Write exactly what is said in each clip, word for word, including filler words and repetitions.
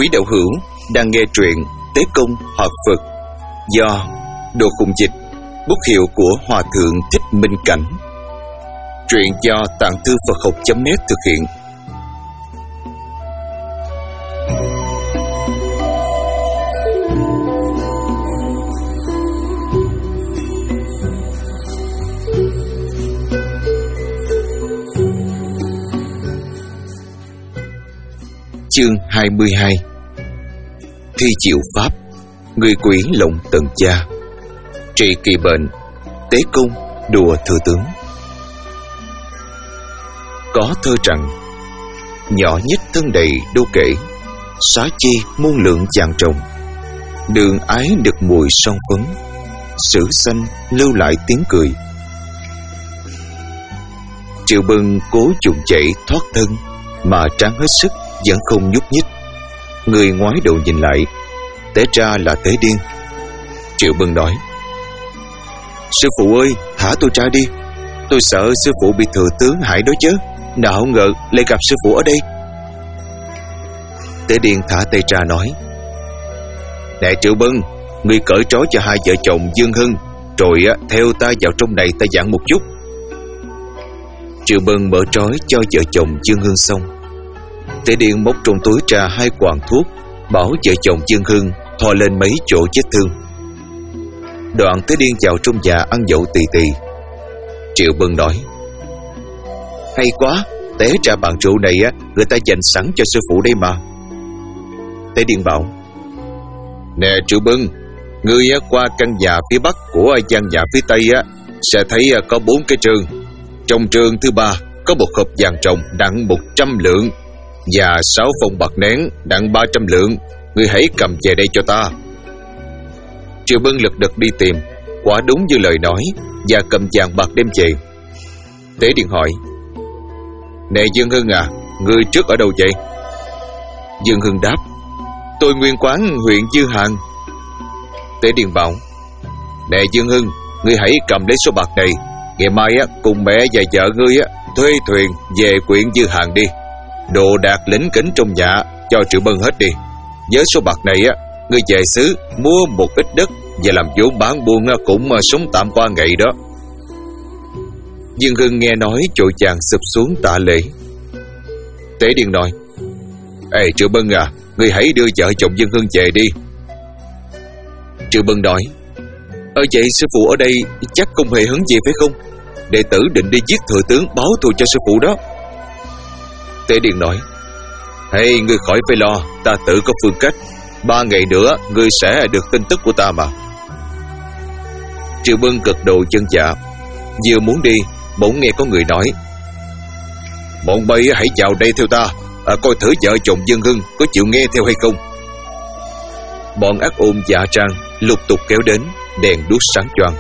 Quý đạo hữu đang nghe truyện Tế Công Hợp Phật do Đồ Khùng Dịch, bút hiệu của Hòa Thượng Thích Minh Cảnh. Truyện do Tạng Thư Phật Học chấm net thực hiện. Chương hai mươi hai. Thi diệu pháp, người quỷ lộng tần gia, trị kỳ bệnh, tế công đùa thừa tướng. Có thơ rằng: nhỏ nhất thân đầy đô kể, xá chi muôn lượng chàng trồng. Đường ái được mùi son phấn, sử sanh lưu lại tiếng cười. Triệu Bân cố trùng chạy thoát thân, mà tráng hết sức vẫn không nhúc nhích. Người ngoái đầu nhìn lại, té ra là Tế Điên. Triệu Bân nói: sư phụ ơi, thả tôi ra đi, tôi sợ sư phụ bị thừa tướng hại đó chứ, nào ngờ lại gặp sư phụ ở đây. Tế Điên thả tay ra nói: Đại Triệu Bân, ngươi cởi trói cho hai vợ chồng Dương Hưng, rồi theo ta vào trong này ta giảng một chút. Triệu Bân mở trói cho vợ chồng Dương Hưng xong, Tế Điên móc trong túi ra hai quàng thuốc, bảo vợ chồng Dương Hưng thò lên mấy chỗ vết thương. Đoạn Tế Điên vào trong nhà ăn dậu tì tì. Triệu Bân nói: hay quá, té ra bàn rượu này á, người ta dành sẵn cho sư phụ đây mà. Tế Điên bảo: nè Triệu Bân, ngươi qua căn nhà phía bắc của gian nhà phía tây á, sẽ thấy có bốn cái trường. Trong trường thứ ba có một hộp vàng ròng nặng một trăm lượng và sáu phong bạc nén nặng ba trăm lượng. Ngươi hãy cầm về đây cho ta. Triệu Bân lật đật đi tìm, quả đúng như lời nói, và cầm vàng bạc đem về. Tế Điên hỏi: nè Dương Hưng à, ngươi trước ở đâu vậy? Dương Hưng đáp: tôi nguyên quán huyện Dư Hàng. Tế Điên bảo: nè Dương Hưng, ngươi hãy cầm lấy số bạc này, ngày mai á cùng mẹ và vợ ngươi á thuê thuyền về huyện Dư Hàng đi. Đồ đạc lỉnh kỉnh trong nhà cho Triệu Bân hết đi. Với số bạc này á, ngươi về xứ mua một ít đất và làm vốn bán buôn cũng sống tạm qua ngày đó. Dương Hưng nghe nói vội vàng sụp xuống tạ lễ. Tế Điên nói: ê Triệu Bân à, ngươi hãy đưa vợ chồng Dương Hưng về đi. Triệu Bân nói: ở vậy sư phụ ở đây chắc không hề hứng gì phải không? Đệ tử định đi giết thừa tướng báo thù cho sư phụ đó. Tế Điên nói: hey, ngươi khỏi phải lo, ta tự có phương cách. Ba ngày nữa ngươi sẽ được tin tức của ta mà. Triệu Bân gật đầu chân dạ, vừa muốn đi bỗng nghe có người nói: bọn bay hãy vào đây theo ta, à, coi thử vợ chồng Dương Hưng có chịu nghe theo hay không. Bọn ác ôn dạ trang lục tục kéo đến, đèn đuốc sáng choang.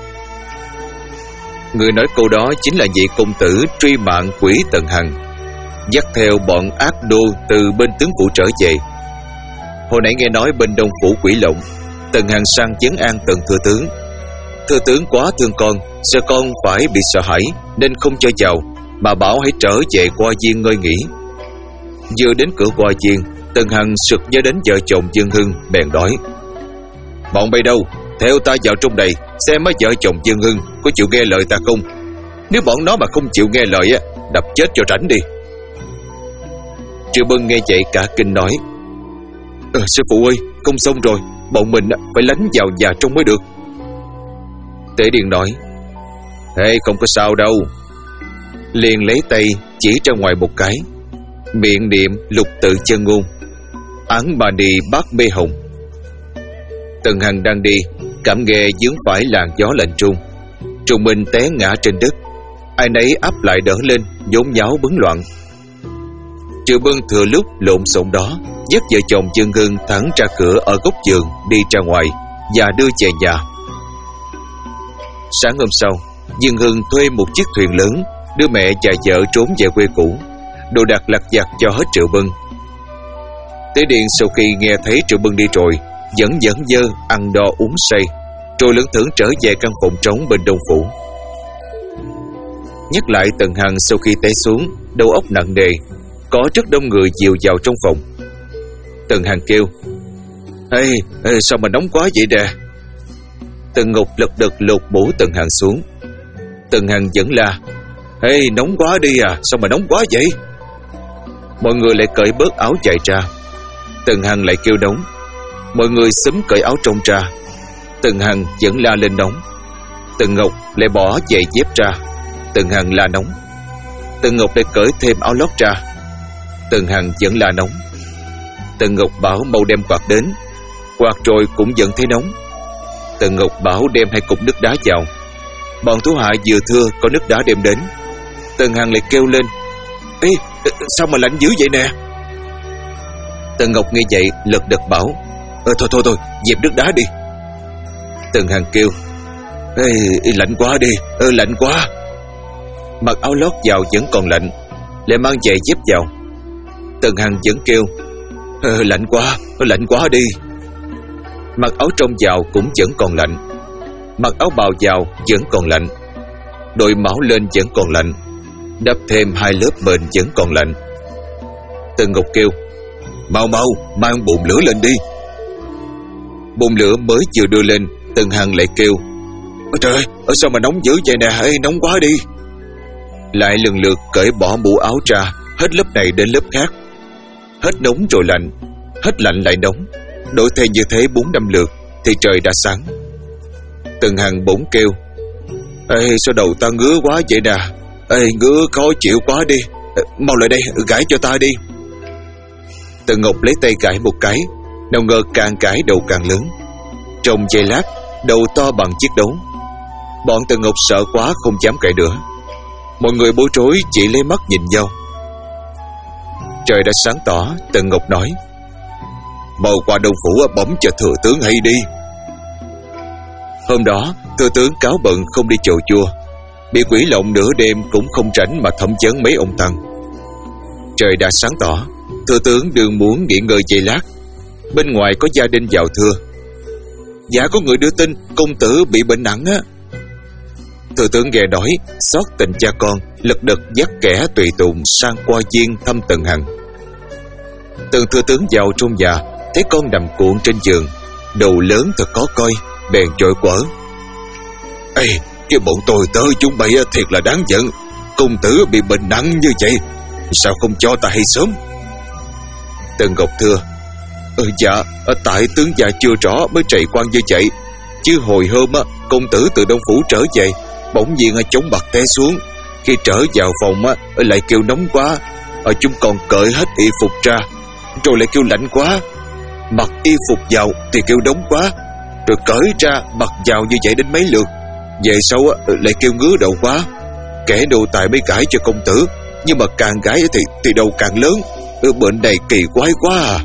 Người nói câu đó chính là vị công tử truy mạng quỷ Tần Hằng, dắt theo bọn ác đô từ bên tướng phủ trở về. Hồi nãy nghe nói bên đông phủ quỷ lộng, Tần Hằng sang trấn an Tần thừa tướng. Thừa tướng quá thương con, sợ con phải bị sợ hãi nên không cho vào, mà bảo hãy trở về Hoa Viên ngơi nghỉ. Vừa đến cửa Hoa Viên, Tần Hằng sực nhớ đến vợ chồng Dương Hưng, bèn nói: bọn bay đâu, theo ta vào trong đây xem mấy vợ chồng Dương Hưng có chịu nghe lời ta không. Nếu bọn nó mà không chịu nghe lời á, đập chết cho rảnh đi. Triệu Bân nghe vậy cả kinh nói: ờ, sư phụ ơi, không xong rồi, bọn mình phải lánh vào nhà trong mới được. Tế Điên nói: hey, không có sao đâu. Liền lấy tay chỉ ra ngoài một cái, miệng niệm lục tự chân ngôn: án bà nì bát mê hồng. Tần Hằng đang đi, cảm nghe vướng phải làn gió lạnh trung, trùng mình té ngã trên đất. Ai nấy áp lại đỡ lên, nhốn nháo bấn loạn. Triệu Bân thừa lúc lộn xộn đó, dắt vợ chồng Dương Hưng thẳng ra cửa ở góc vườn đi ra ngoài và đưa về nhà. Sáng hôm sau, Dương Hưng thuê một chiếc thuyền lớn đưa mẹ và vợ trốn về quê cũ, đồ đạc lặt vặt cho hết Triệu Bân. Tế Điên sau khi nghe thấy Triệu Bân đi rồi, vẫn dẫn dơ ăn đo uống say, rồi lững thững trở về căn phòng trống bên đông phủ. Nhắc lại Tần Hằng sau khi té xuống, đầu óc nặng nề, có rất đông người dìu vào trong phòng. Tần Hằng kêu: Ê, ê sao mà nóng quá vậy nè? Tần Ngọc lật đật lột mũ Tần Hằng xuống. Tần Hằng vẫn la: Ê, nóng quá đi à, sao mà nóng quá vậy? Mọi người lại cởi bớt áo dài ra. Tần Hằng lại kêu nóng. Mọi người xúm cởi áo trong ra. Tần Hằng vẫn la lên nóng. Tần Ngọc lại bỏ giày dép ra. Tần Hằng la nóng. Tần Ngọc lại cởi thêm áo lót ra. Tần Hằng vẫn la nóng. Tần Ngọc bảo mau đem quạt đến. Quạt rồi cũng vẫn thấy nóng. Tần Ngọc bảo đem hai cục nước đá vào. Bọn thủ hạ vừa thưa có nước đá đem đến. Tần Hằng lại kêu lên: Ê, sao mà lạnh dữ vậy nè? Tần Ngọc nghe vậy lật đật bảo: Ờ thôi thôi thôi, dẹp nước đá đi. Tần Hằng kêu: Ê, lạnh quá đi, ờ, lạnh quá. Mặc áo lót vào vẫn còn lạnh, lại mang giày dép vào. Tần Hằng vẫn kêu: Ờ, lạnh quá, lạnh quá đi. Mặc áo trong vào cũng vẫn còn lạnh. Mặc áo bào vào vẫn còn lạnh. Đội mão lên vẫn còn lạnh. Đắp thêm hai lớp mền vẫn còn lạnh. Tần Ngọc kêu: Mau mau, mang bồn lửa lên đi. Bồn lửa mới vừa đưa lên, Tần Hằng lại kêu: Ôi trời ơi, sao mà nóng dữ vậy nè, ê, nóng quá đi. Lại lần lượt cởi bỏ mũ áo ra, hết lớp này đến lớp khác. Hết nóng rồi lạnh, hết lạnh lại nóng. Đổi thay như thế bốn năm lượt thì trời đã sáng. Tần Hằng bỗng kêu: Ê, sao đầu ta ngứa quá vậy nè? Ê, ngứa khó chịu quá đi. Mau lại đây, gãi cho ta đi. Tần Ngọc lấy tay gãi một cái. Nào ngờ càng gãi đầu càng lớn. Trong giây lát, đầu to bằng chiếc đấu. Bọn Tần Ngọc sợ quá không dám cãi nữa. Mọi người bối rối chỉ lấy mắt nhìn nhau. Trời đã sáng tỏ. Tần Ngọc nói: Mau qua Đông Phủ bấm cho thừa tướng hay đi. Hôm đó thừa tướng cáo bận không đi chầu chua. Bị quỷ lộng nửa đêm cũng không rảnh mà thẩm vấn mấy ông tăng. Trời đã sáng tỏ. Thừa tướng đương muốn nghỉ ngơi giây lát. Bên ngoài có gia đình vào thưa: Dạ có người đưa tin công tử bị bệnh nặng á. Thừa tướng nghe nói xót tình cha con, lật đật dắt kẻ tùy tùng sang qua viên thăm Tần Hằng. Tần thừa tướng vào trong nhà, thấy con nằm cuộn trên giường, đầu lớn thật khó coi, bèn chội quở: Ê, cái bọn tôi tới chúng bay thiệt là đáng giận. Công tử bị bệnh nặng như vậy, sao không cho ta hay sớm? Tần Ngọc thưa: Ừ dạ, tại tướng già chưa rõ mới trầy quan như vậy. Chứ hồi hôm á, công tử từ Đông Phủ trở về, bỗng nhiên chống bạc té xuống. Khi trở vào phòng á, lại kêu nóng quá. Ở chúng còn cởi hết y phục ra, rồi lại kêu lạnh quá. Mặc y phục vào thì kêu nóng quá, rồi cởi ra mặc vào như vậy đến mấy lượt. Về sau á, lại kêu ngứa đầu quá. Kẻ đồ tài mới gãi cho công tử, nhưng mà càng gãi thì, thì đầu càng lớn. Bệnh này kỳ quái quá à.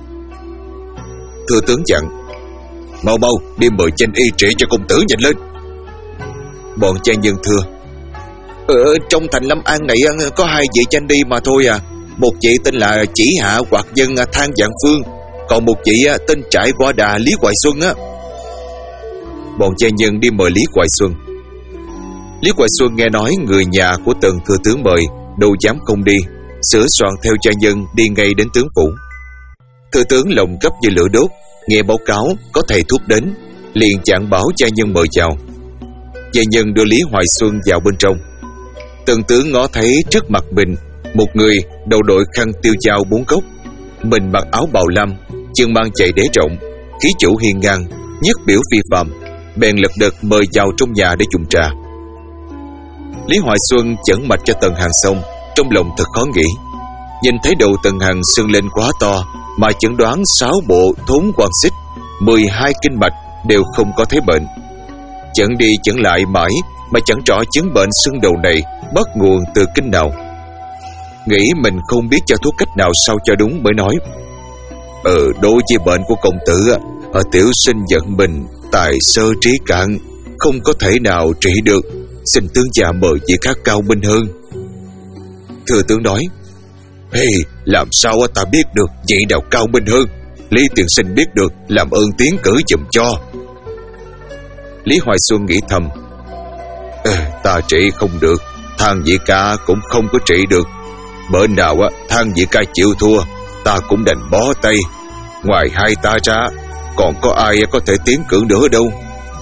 Thưa tướng dặn: Mau mau đi mời danh y trị cho công tử nhanh lên. Bọn cha nhân thưa: Ờ, trong thành Lâm An này có hai vị danh đi mà thôi à. Một vị tên là Chỉ Hạ hoặc dân Than Vạn Phương, còn một vị tên Trại Qua Đà Lý Hoài Xuân á. Bọn cha nhân đi mời Lý Hoài Xuân. Lý Hoài Xuân nghe nói người nhà của Tần thừa tướng mời, đâu dám không đi, sửa soạn theo cha nhân đi ngay đến tướng phủ. Thừa tướng lòng gấp như lửa đốt, nghe báo cáo có thầy thuốc đến, liền chặn bảo cha nhân mời vào. Cha nhân đưa Lý Hoài Xuân vào bên trong. Tần tướng ngó thấy trước mặt mình một người đầu đội khăn tiêu dao bốn góc, mình mặc áo bào lam, chân mang giày đế rộng, khí chủ hiên ngang, nhất biểu phi phàm, bèn lật đật mời vào trong nhà để dùng trà. Lý Hoài Xuân chẩn mạch cho Tần Hằng xong, trong lòng thật khó nghĩ. Nhìn thấy đầu Tần Hằng sưng lên quá to, mà chẩn đoán sáu bộ thốn quan xích, mười hai kinh mạch đều không có thấy bệnh. Chẩn đi chẩn lại mãi mà chẳng rõ chứng bệnh sưng đầu này bắt nguồn từ kinh nào. Nghĩ mình không biết cho thuốc cách nào sao cho đúng, mới nói: Ừ, đối với bệnh của công tử, ở tiểu sinh giận mình tài sơ trí cạn, không có thể nào trị được. Xin tướng già mời vị khác cao minh hơn. Thừa tướng nói: Hey, làm sao ta biết được vị nào cao minh hơn? Lý tiên sinh biết được, làm ơn tiến cử giùm cho. Lý Hoài Xuân nghĩ thầm: Ê, ta trị không được, Thang vị ca cũng không có trị được. Bữa nào á Thang vị ca chịu thua, ta cũng đành bó tay, Ngoài hai ta ra, còn có ai có thể tiến cử nữa đâu.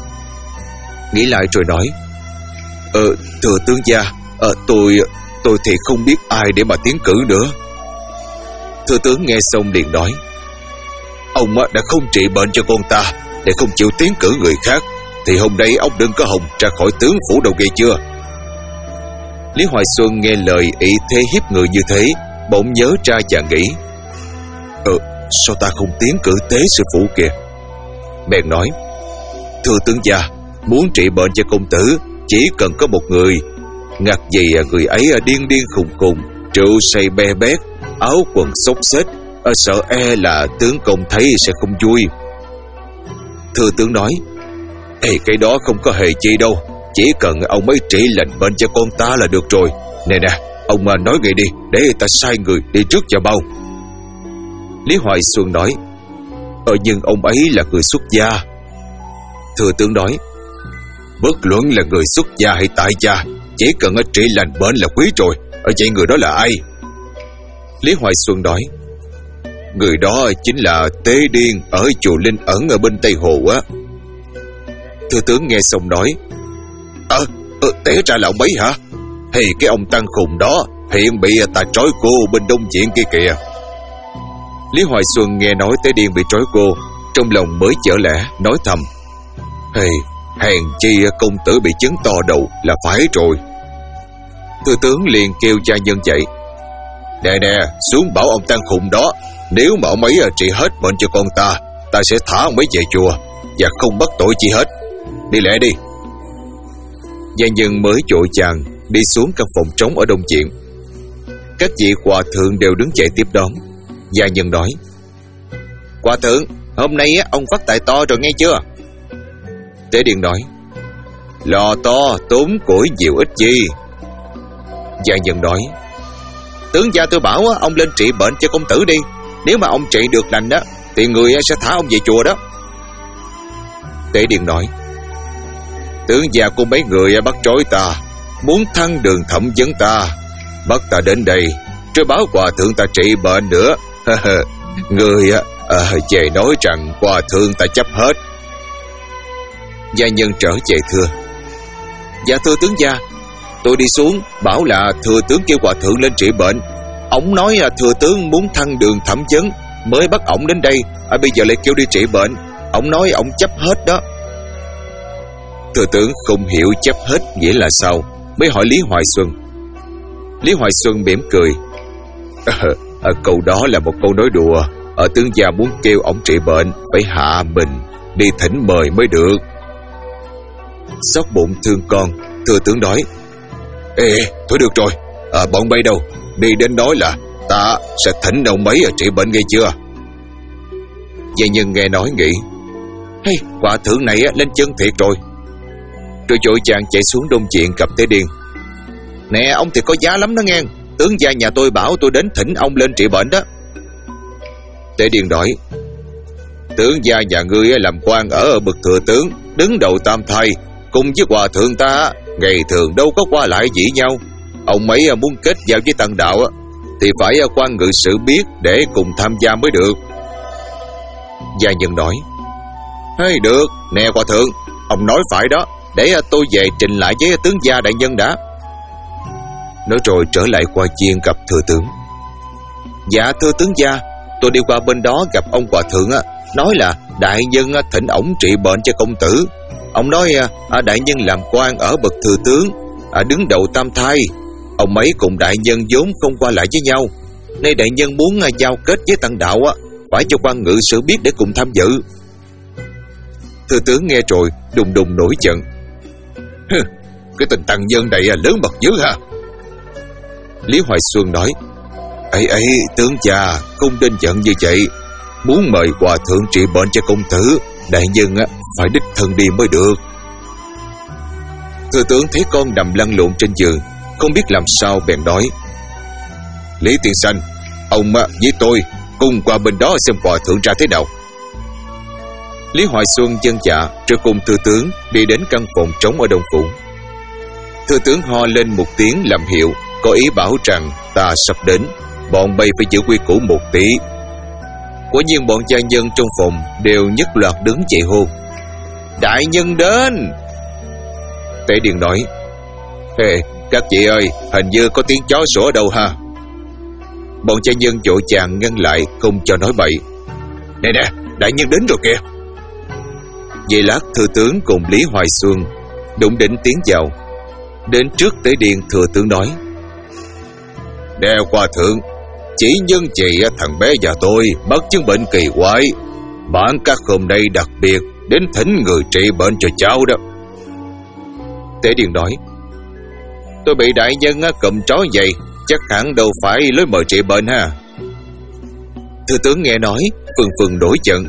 Nghĩ lại rồi nói: Ờ, thưa tướng gia, ờ, tôi tôi thì không biết ai để mà tiến cử nữa. Thừa tướng nghe xong liền nói: Ông đã không trị bệnh cho con ta để không chịu tiến cử người khác, thì hôm nay ông đừng có hòng ra khỏi tướng phủ đâu, nghe chưa? Lý Hoài Xuân nghe lời ý thế hiếp người như thế, bỗng nhớ ra và nghĩ: Ừ, sao ta không tiến cử Tế sư phụ kìa? Bèn nói: Thưa tướng gia, muốn trị bệnh cho công tử chỉ cần có một người. Ngặt gì người ấy điên điên khùng khùng, rượu say be bét, áo quần xốc xếch, sợ e là tướng công thấy sẽ không vui. Thưa tướng nói: Ê, cái đó không có hề chi đâu, chỉ cần ông ấy trị lành bệnh cho con ta là được rồi. Nè nè, ông mà nói ngay đi, để ta sai người đi trước cho mau. Lý Hoài Xuân nói: Ờ, nhưng ông ấy là người xuất gia. Thừa tướng nói: Bất luận là người xuất gia hay tại gia, chỉ cần trị lành bệnh là quý rồi. Ở vậy người đó là ai? Lý Hoài Xuân nói: Người đó chính là Tế Điên ở chùa Linh Ẩn ở bên Tây Hồ á. Thừa tướng nghe xong nói: Ờ, ờ té ra là ông ấy hả? Hay cái ông tăng khùng đó hiện bị ta trói cô bên đông viện kia kìa. Lý Hoài Xuân nghe nói Tế Điên bị trói cô, trong lòng mới chở lẽ, nói thầm: Hey, hèn chi công tử bị chứng to đầu là phải rồi. Thừa tướng liền kêu gia nhân dậy: Nè nè, xuống bảo ông tăng khùng đó, nếu mà ông ấy trị hết bệnh cho con ta, ta sẽ thả ông ấy về chùa và không bắt tội chi hết. Đi lẹ đi. Gia nhân mới vội vàng đi xuống căn phòng trống ở đông viện. Các vị hòa thượng đều đứng dậy tiếp đón. Gia nhân nói: Hòa thượng, hôm nay ông phát tài to rồi nghe chưa? Tế Điên nói: Lò to tốn củi nhiều ít gì. Gia nhân nói: Tướng gia tôi bảo ông lên trị bệnh cho công tử đi. Nếu mà ông trị được lành đó, thì người sẽ thả ông về chùa đó. Tế Điên nói: Tướng gia của mấy người bắt trói ta, muốn thăng đường thẩm vấn ta, bắt ta đến đây rồi báo hòa thượng ta trị bệnh nữa. Người à, về nói rằng hòa thượng ta chấp hết. Gia nhân trở về thưa: Dạ thưa tướng gia, tôi đi xuống bảo là thừa tướng kêu hòa thượng lên trị bệnh. Ông nói là thừa tướng muốn thăng đường thẩm vấn mới bắt ổng đến đây, à, bây giờ lại kêu đi trị bệnh. Ông nói ổng chấp hết đó. Thừa tướng không hiểu chấp hết nghĩa là sao, mới hỏi Lý Hoài Xuân. Lý Hoài Xuân mỉm cười: à, à, câu đó là một câu nói đùa. Ở tướng gia muốn kêu ổng trị bệnh phải hạ mình đi thỉnh mời mới được. Xót bụng thương con, thừa tướng nói: Ê, thôi được rồi, à, bọn bay đâu, đi đến nói là ta sẽ thỉnh ông mấy ở trị bệnh nghe chưa? Gia nhân nghe nói nghĩ: Hey, hòa thượng này lên chân thiệt rồi. Rồi vội chàng chạy xuống đông viện gặp Tế Điên: Nè, ông thì có giá lắm đó nghe, tướng gia nhà tôi bảo tôi đến thỉnh ông lên trị bệnh đó. Tế Điên nói: Tướng gia nhà ngươi làm quan ở bậc thừa tướng, đứng đầu tam thai, cùng với hòa thượng ta ngày thường đâu có qua lại dĩ nhau. Ông ấy muốn kết giao với tăng đạo thì phải quan ngự sử biết để cùng tham gia mới được. Gia nhân nói: Hey, được, nè hòa thượng, ông nói phải đó, để tôi về trình lại với tướng gia đại nhân đã. Nói rồi trở lại qua chiên gặp thừa tướng: Dạ thưa tướng gia, tôi đi qua bên đó gặp ông hòa thượng, nói là đại nhân thỉnh ổng trị bệnh cho công tử. Ông nói đại nhân làm quan ở bậc thừa tướng, đứng đầu tam thai. Ông ấy cùng đại nhân vốn không qua lại với nhau, nay đại nhân muốn giao kết với tăng đạo, phải cho quan ngự sử biết để cùng tham dự. Thừa tướng nghe rồi đùng đùng nổi giận: Cái tình tăng nhân này lớn mật dữ ha. Lý Hoài Xuân nói: Ấy ấy, tướng già không nên giận như vậy. Muốn mời hòa thượng trị bệnh cho công tử, đại nhân phải đích thân đi mới được. Thừa tướng thấy con nằm lăn lộn trên giường, không biết làm sao bèn nói: Lý tiên sinh, ông với tôi cùng qua bên đó xem hòa thượng ra thế nào. Lý Hoài Xuân vâng dạ, rồi cùng thừa tướng đi đến căn phòng trống ở Đông Phủ. Thừa tướng ho lên một tiếng làm hiệu, có ý bảo rằng ta sắp đến, bọn bay phải giữ quy củ một tí. Quả nhiên bọn gia nhân trong phòng đều nhất loạt đứng dậy hô: Đại nhân đến! Tế Điền nói: Ê, các chị ơi, hình như có tiếng chó sủa ở đâu ha? Bọn gia nhân vội vàng ngăn lại, không cho nói bậy. Nè nè, đại nhân đến rồi kìa! Vậy lát thừa tướng cùng Lý Hoài Xuân đụng đỉnh tiến vào. Đến trước Tế Điền, thừa tướng nói: Đeo qua thượng, chỉ nhân chị thằng bé nhà tôi mắc chứng bệnh kỳ quái, bản các hôm nay đặc biệt đến thỉnh người trị bệnh cho cháu đó. Tế Điền nói: Tôi bị đại nhân cầm trói vậy, chắc hẳn đâu phải lối mời trị bệnh ha. Thừa tướng nghe nói phừng phừng nổi giận: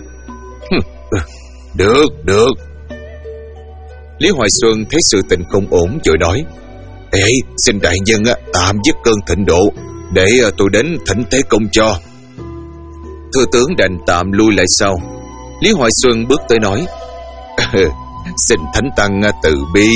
Được, được. Lý Hoài Xuân thấy sự tình không ổn vội nói: Ê, xin đại nhân tạm dứt cơn thịnh nộ, để tôi đến thỉnh tế công cho. Thừa tướng đành tạm lui lại sau. Lý Hoài Xuân bước tới nói: Xin thánh tăng từ bi.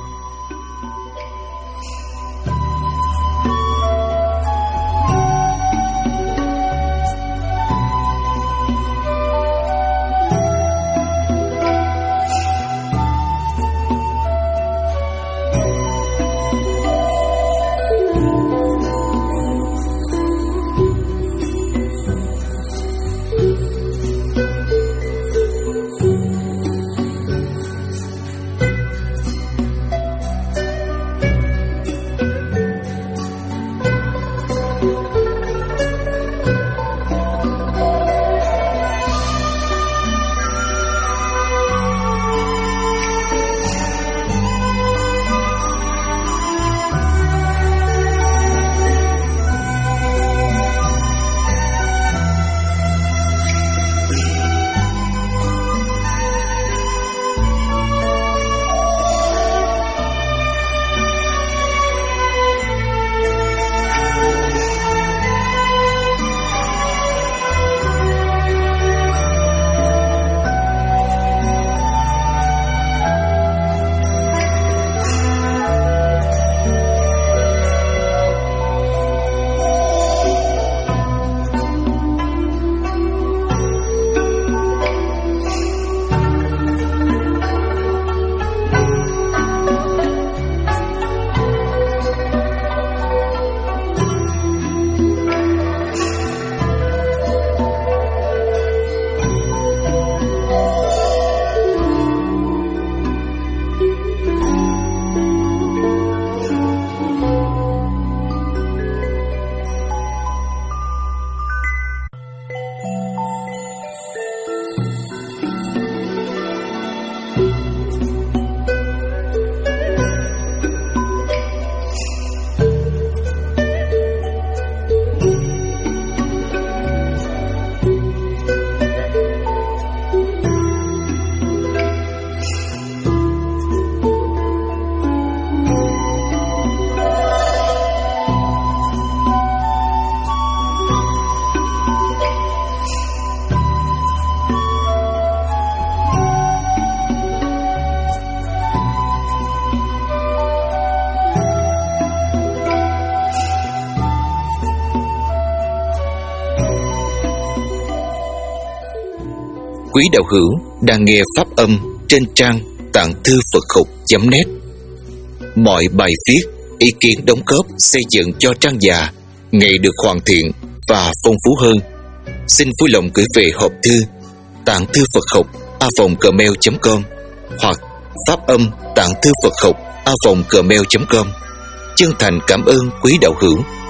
Quý đạo hữu đang nghe pháp âm trên trang tạng thư Phật học chấm net. Mọi bài viết, ý kiến đóng góp xây dựng cho trang già ngày được hoàn thiện và phong phú hơn, xin vui lòng gửi về hộp thư tạng thư Phật học a vòng gmail chấm com hoặc pháp âm tạng thư Phật học a vòng gmail chấm com. Chân thành cảm ơn quý đạo hữu.